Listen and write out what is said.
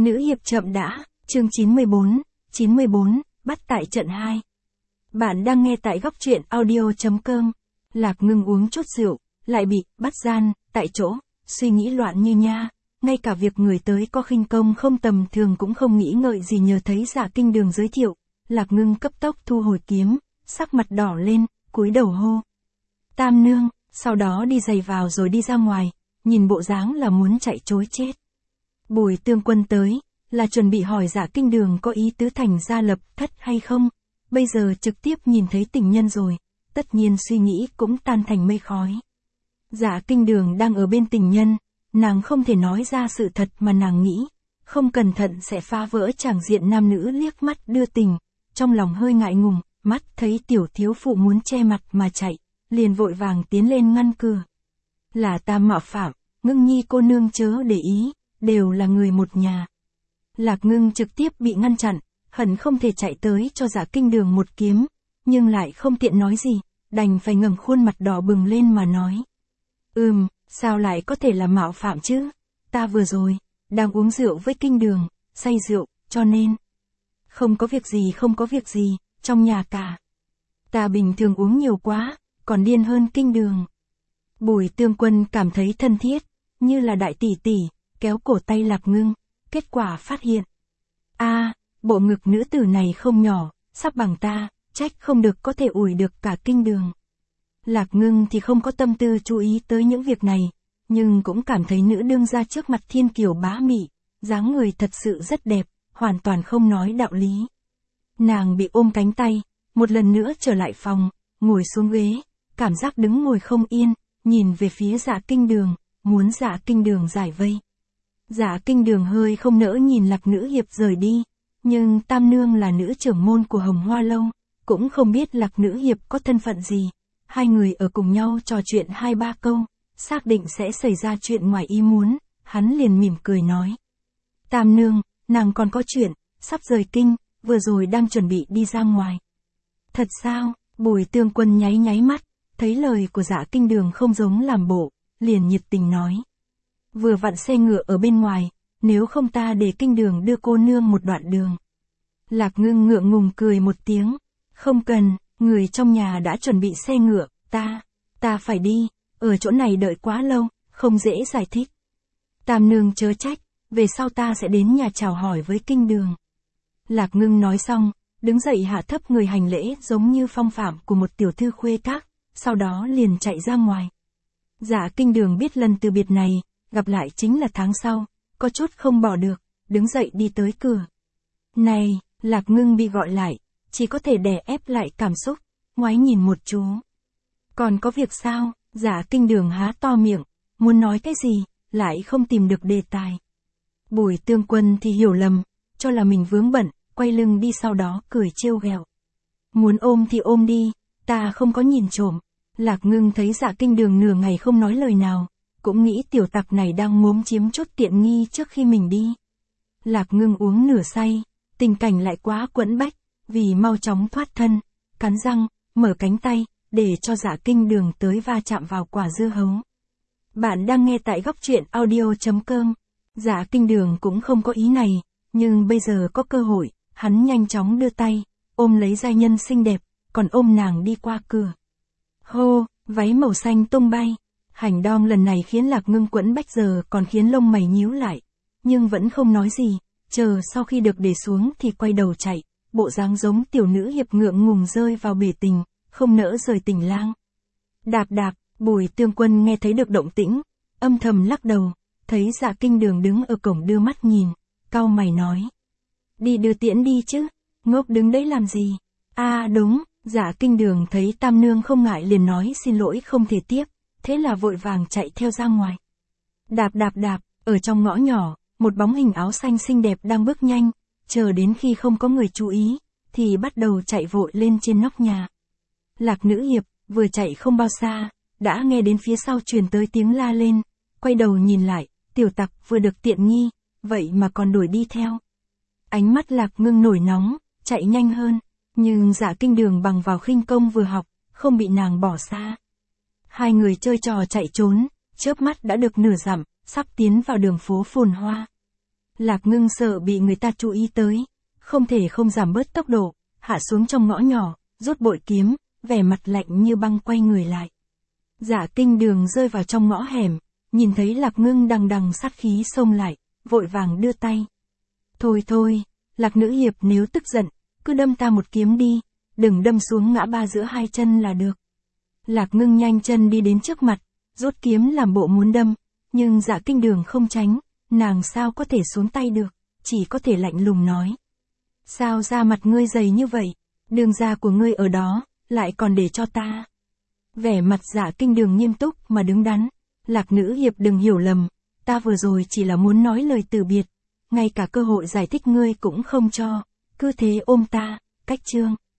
Nữ hiệp chậm đã, chương 94, bắt tại trận 2. Bạn đang nghe tại góc truyện audio.com. Lạc Ngưng uống chút rượu, lại bị bắt gian, tại chỗ, suy nghĩ loạn như nha. Ngay cả việc người tới có khinh công không tầm thường cũng không nghĩ ngợi gì nhờ thấy Dạ Kinh Đường giới thiệu. Lạc Ngưng cấp tốc thu hồi kiếm, sắc mặt đỏ lên, cúi đầu hô. Tam nương, sau đó đi giày vào rồi đi ra ngoài, nhìn bộ dáng là muốn chạy trối chết. Bùi Tương Quân tới, là chuẩn bị hỏi Dạ Kinh Đường có ý tứ thành gia lập thất hay không, bây giờ trực tiếp nhìn thấy tình nhân rồi, tất nhiên suy nghĩ cũng tan thành mây khói. Dạ Kinh Đường đang ở bên tình nhân, nàng không thể nói ra sự thật mà nàng nghĩ, không cẩn thận sẽ phá vỡ tràng diện nam nữ liếc mắt đưa tình, trong lòng hơi ngại ngùng, mắt thấy tiểu thiếu phụ muốn che mặt mà chạy, liền vội vàng tiến lên ngăn cửa. Là ta mạo phạm, Ngưng Nhi cô nương chớ để ý, đều là người một nhà. Lạc Ngưng trực tiếp bị ngăn chặn, hẳn không thể chạy tới cho Dạ Kinh Đường một kiếm, nhưng lại không tiện nói gì, đành phải ngẩng khuôn mặt đỏ bừng lên mà nói. Sao lại có thể là mạo phạm chứ? Ta vừa rồi, đang uống rượu với Kinh Đường, say rượu, cho nên. Không có việc gì, trong nhà cả. Ta bình thường uống nhiều quá, còn điên hơn Kinh Đường. Bùi Tương Quân cảm thấy thân thiết, như là đại tỷ tỷ, kéo cổ tay Lạc Ngưng, kết quả phát hiện. Bộ ngực nữ tử này không nhỏ, sắp bằng ta, trách không được có thể ủi được cả Kinh Đường. Lạc Ngưng thì không có tâm tư chú ý tới những việc này, nhưng cũng cảm thấy nữ đương gia trước mặt thiên kiều bá mị, dáng người thật sự rất đẹp, hoàn toàn không nói đạo lý. Nàng bị ôm cánh tay, một lần nữa trở lại phòng, ngồi xuống ghế, cảm giác đứng ngồi không yên, nhìn về phía Dạ Kinh Đường, muốn Dạ Kinh Đường giải vây. Dạ Kinh Đường hơi không nỡ nhìn Lạc nữ hiệp rời đi, nhưng Tam nương là nữ trưởng môn của Hồng Hoa Lâu, cũng không biết Lạc nữ hiệp có thân phận gì. Hai người ở cùng nhau trò chuyện 2-3 câu, xác định sẽ xảy ra chuyện ngoài ý muốn, hắn liền mỉm cười nói. Tam nương, nàng còn có chuyện, sắp rời kinh, vừa rồi đang chuẩn bị đi ra ngoài. Thật sao? Bùi Tương Quân nháy mắt, thấy lời của Dạ Kinh Đường không giống làm bộ, liền nhiệt tình nói. Vừa vặn xe ngựa ở bên ngoài, nếu không ta để Kinh Đường đưa cô nương một đoạn đường. Lạc Ngưng ngượng ngùng cười một tiếng. Không cần, người trong nhà đã chuẩn bị xe ngựa, ta phải đi, ở chỗ này đợi quá lâu, không dễ giải thích. Tam nương chớ trách, về sau ta sẽ đến nhà chào hỏi với Kinh Đường. Lạc Ngưng nói xong, đứng dậy hạ thấp người hành lễ giống như phong phạm của một tiểu thư khuê các, sau đó liền chạy ra ngoài. Dạ Kinh Đường biết lần từ biệt này, gặp lại chính là tháng sau, có chút không bỏ được, đứng dậy đi tới cửa. Này, Lạc Ngưng bị gọi lại, chỉ có thể đè ép lại cảm xúc, ngoái nhìn một chú. Còn có việc sao? Dạ Kinh Đường há to miệng, muốn nói cái gì, lại không tìm được đề tài. Bùi Tương Quân thì hiểu lầm, cho là mình vướng bận, quay lưng đi sau đó cười trêu ghẹo. Muốn ôm thì ôm đi, ta không có nhìn trộm. Lạc Ngưng thấy Dạ Kinh Đường nửa ngày không nói lời nào, cũng nghĩ tiểu tặc này đang muốn chiếm chút tiện nghi trước khi mình đi. Lạc Ngưng uống nửa say, tình cảnh lại quá quẫn bách, vì mau chóng thoát thân, cắn răng, mở cánh tay, để cho Dạ Kinh Đường tới va chạm vào quả dưa hấu. Bạn đang nghe tại góc truyện audio.com. Dạ Kinh Đường cũng không có ý này, nhưng bây giờ có cơ hội, hắn nhanh chóng đưa tay, ôm lấy giai nhân xinh đẹp, còn ôm nàng đi qua cửa. Hô, váy màu xanh tung bay. Hành động lần này khiến Lạc Ngưng quẫn bách giờ còn khiến lông mày nhíu lại, nhưng vẫn không nói gì, chờ sau khi được để xuống thì quay đầu chạy, bộ dáng giống tiểu nữ hiệp ngượng ngùng rơi vào bể tình, không nỡ rời tình lang. Đạp, Bùi Tương Quân nghe thấy được động tĩnh, âm thầm lắc đầu, thấy Dạ Kinh Đường đứng ở cổng đưa mắt nhìn, cau mày nói. Đi đưa tiễn đi chứ, ngốc đứng đấy làm gì? Đúng, Dạ Kinh Đường thấy Tam nương không ngại liền nói xin lỗi không thể tiếp, thế là vội vàng chạy theo ra ngoài. Đạp, ở trong ngõ nhỏ, một bóng hình áo xanh xinh đẹp đang bước nhanh, chờ đến khi không có người chú ý, thì bắt đầu chạy vội lên trên nóc nhà. Lạc nữ hiệp, vừa chạy không bao xa, đã nghe đến phía sau truyền tới tiếng la lên, quay đầu nhìn lại, tiểu tặc vừa được tiện nghi, vậy mà còn đuổi đi theo. Ánh mắt Lạc Ngưng nổi nóng, chạy nhanh hơn, nhưng Dạ Kinh Đường bằng vào khinh công vừa học, không bị nàng bỏ xa. Hai người chơi trò chạy trốn, chớp mắt đã được nửa dặm, sắp tiến vào đường phố phồn hoa. Lạc Ngưng sợ bị người ta chú ý tới, không thể không giảm bớt tốc độ, hạ xuống trong ngõ nhỏ, rút bội kiếm, vẻ mặt lạnh như băng quay người lại. Dạ Kinh Đường rơi vào trong ngõ hẻm, nhìn thấy Lạc Ngưng đằng đằng sát khí xông lại, vội vàng đưa tay. Thôi thôi, Lạc nữ hiệp nếu tức giận, cứ đâm ta một kiếm đi, đừng đâm xuống ngã ba giữa hai chân là được. Lạc Ngưng nhanh chân đi đến trước mặt, rút kiếm làm bộ muốn đâm, nhưng Dạ Kinh Đường không tránh, nàng sao có thể xuống tay được, chỉ có thể lạnh lùng nói. Sao da mặt ngươi dày như vậy, đường da của ngươi ở đó, lại còn để cho ta. Vẻ mặt Dạ Kinh Đường nghiêm túc mà đứng đắn. Lạc nữ hiệp đừng hiểu lầm, ta vừa rồi chỉ là muốn nói lời từ biệt, ngay cả cơ hội giải thích ngươi cũng không cho, cứ thế ôm ta, cách chương.